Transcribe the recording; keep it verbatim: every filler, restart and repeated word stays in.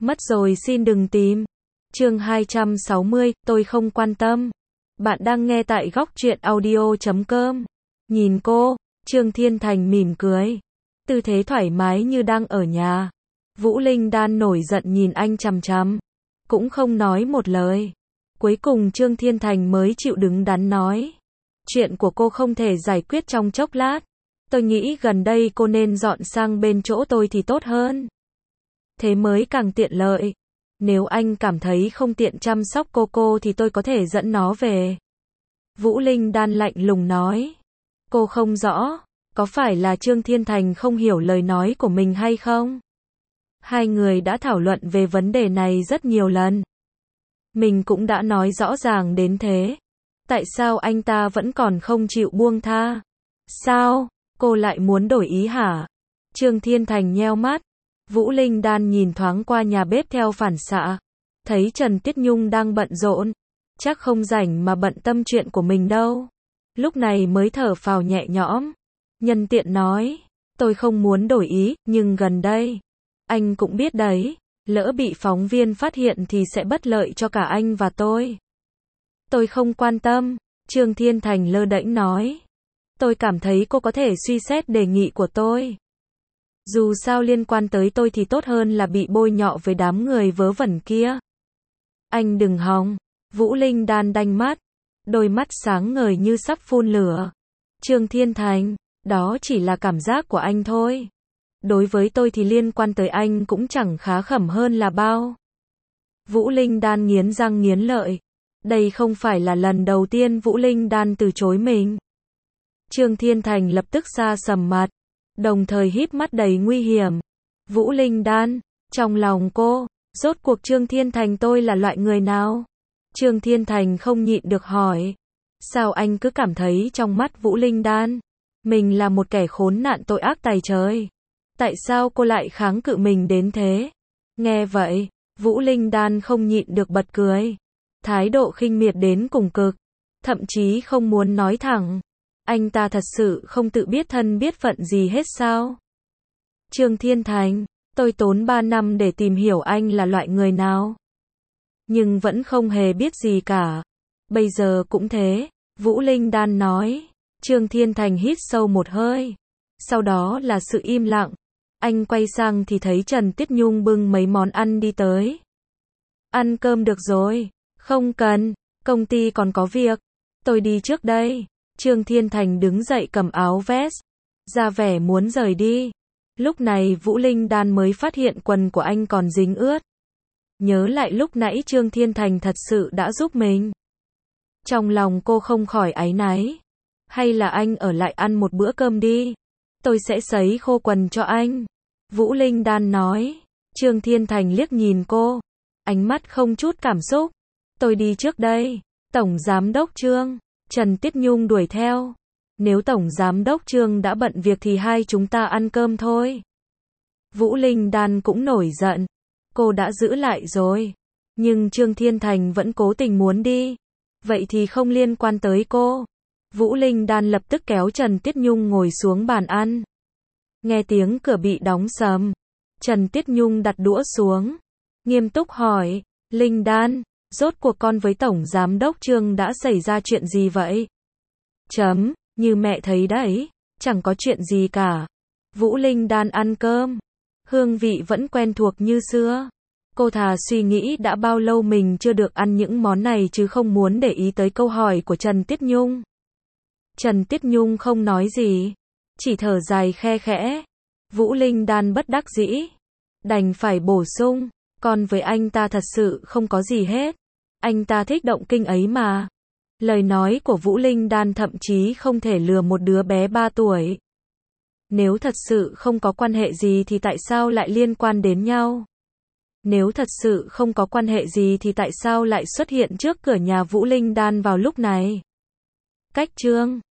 Mất rồi xin đừng tìm. Chương hai trăm sáu mươi, tôi không quan tâm. Bạn đang nghe tại góc truyện audio chấm com. Nhìn cô, Trương Thiên Thành mỉm cười. Tư thế thoải mái như đang ở nhà. Vũ Linh Đan nổi giận nhìn anh chằm chằm. Cũng không nói một lời. Cuối cùng Trương Thiên Thành mới chịu đứng đắn nói. Chuyện của cô không thể giải quyết trong chốc lát. Tôi nghĩ gần đây cô nên dọn sang bên chỗ tôi thì tốt hơn. Thế mới càng tiện lợi. Nếu anh cảm thấy không tiện chăm sóc cô cô thì tôi có thể dẫn nó về. Vũ Linh Đan lạnh lùng nói. Cô không rõ, có phải là Trương Thiên Thành không hiểu lời nói của mình hay không? Hai người đã thảo luận về vấn đề này rất nhiều lần. Mình cũng đã nói rõ ràng đến thế. Tại sao anh ta vẫn còn không chịu buông tha? Sao, cô lại muốn đổi ý hả? Trương Thiên Thành nheo mắt. Vũ Linh Đan nhìn thoáng qua nhà bếp theo phản xạ. Thấy Trần Tiết Nhung đang bận rộn. Chắc không rảnh mà bận tâm chuyện của mình đâu. Lúc này mới thở phào nhẹ nhõm. Nhân tiện nói. Tôi không muốn đổi ý, nhưng gần đây. Anh cũng biết đấy. Lỡ bị phóng viên phát hiện thì sẽ bất lợi cho cả anh và tôi. Tôi không quan tâm. Trương Thiên Thành lơ đễnh nói. Tôi cảm thấy cô có thể suy xét đề nghị của tôi. Dù sao liên quan tới tôi thì tốt hơn là bị bôi nhọ với đám người vớ vẩn kia. Anh đừng hòng. Vũ Linh Đan đanh mắt. Đôi mắt sáng ngời như sắp phun lửa. Trương Thiên Thành, đó chỉ là cảm giác của anh thôi. Đối với tôi thì liên quan tới anh cũng chẳng khá khẩm hơn là bao. Vũ Linh Đan nghiến răng nghiến lợi. Đây không phải là lần đầu tiên Vũ Linh Đan từ chối mình. Trương Thiên Thành lập tức sa sầm mặt. Đồng thời híp mắt đầy nguy hiểm. Vũ Linh Đan, trong lòng cô, rốt cuộc Trương Thiên Thành tôi là loại người nào? Trương Thiên Thành không nhịn được hỏi. Sao anh cứ cảm thấy trong mắt Vũ Linh Đan, mình là một kẻ khốn nạn tội ác tày trời? Tại sao cô lại kháng cự mình đến thế? Nghe vậy, Vũ Linh Đan không nhịn được bật cười. Thái độ khinh miệt đến cùng cực. Thậm chí không muốn nói thẳng. Anh ta thật sự không tự biết thân biết phận gì hết sao? Trương Thiên Thành, tôi tốn ba năm để tìm hiểu anh là loại người nào. Nhưng vẫn không hề biết gì cả. Bây giờ cũng thế. Vũ Linh Đan nói. Trương Thiên Thành hít sâu một hơi. Sau đó là sự im lặng. Anh quay sang thì thấy Trần Tiết Nhung bưng mấy món ăn đi tới. Ăn cơm được rồi. Không cần, công ty còn có việc. Tôi đi trước đây. Trương Thiên Thành đứng dậy cầm áo vest. Ra vẻ muốn rời đi. Lúc này Vũ Linh Đan mới phát hiện quần của anh còn dính ướt. Nhớ lại lúc nãy Trương Thiên Thành thật sự đã giúp mình. Trong lòng cô không khỏi áy náy. Hay là anh ở lại ăn một bữa cơm đi. Tôi sẽ sấy khô quần cho anh. Vũ Linh Đan nói. Trương Thiên Thành liếc nhìn cô. Ánh mắt không chút cảm xúc. Tôi đi trước đây. Tổng Giám đốc Trương. Trần Tiết Nhung đuổi theo. Nếu Tổng Giám đốc Trương đã bận việc thì hai chúng ta ăn cơm thôi. Vũ Linh Đan cũng nổi giận. Cô đã giữ lại rồi. Nhưng Trương Thiên Thành vẫn cố tình muốn đi. Vậy thì không liên quan tới cô. Vũ Linh Đan lập tức kéo Trần Tiết Nhung ngồi xuống bàn ăn. Nghe tiếng cửa bị đóng sầm. Trần Tiết Nhung đặt đũa xuống. Nghiêm túc hỏi. Linh Đan, rốt cuộc con với Tổng Giám đốc Trương đã xảy ra chuyện gì vậy? Chấm, như mẹ thấy đấy. Chẳng có chuyện gì cả. Vũ Linh Đan ăn cơm. Hương vị vẫn quen thuộc như xưa. Cô thà suy nghĩ đã bao lâu mình chưa được ăn những món này chứ không muốn để ý tới câu hỏi của Trần Tiết Nhung. Trần Tiết Nhung không nói gì. Chỉ thở dài khe khẽ. Vũ Linh Đan bất đắc dĩ. Đành phải bổ sung. Con với anh ta thật sự không có gì hết. Anh ta thích động kinh ấy mà. Lời nói của Vũ Linh Đan thậm chí không thể lừa một đứa bé ba tuổi. Nếu thật sự không có quan hệ gì thì tại sao lại liên quan đến nhau? Nếu thật sự không có quan hệ gì thì tại sao lại xuất hiện trước cửa nhà Vũ Linh Đan vào lúc này? Cách Trương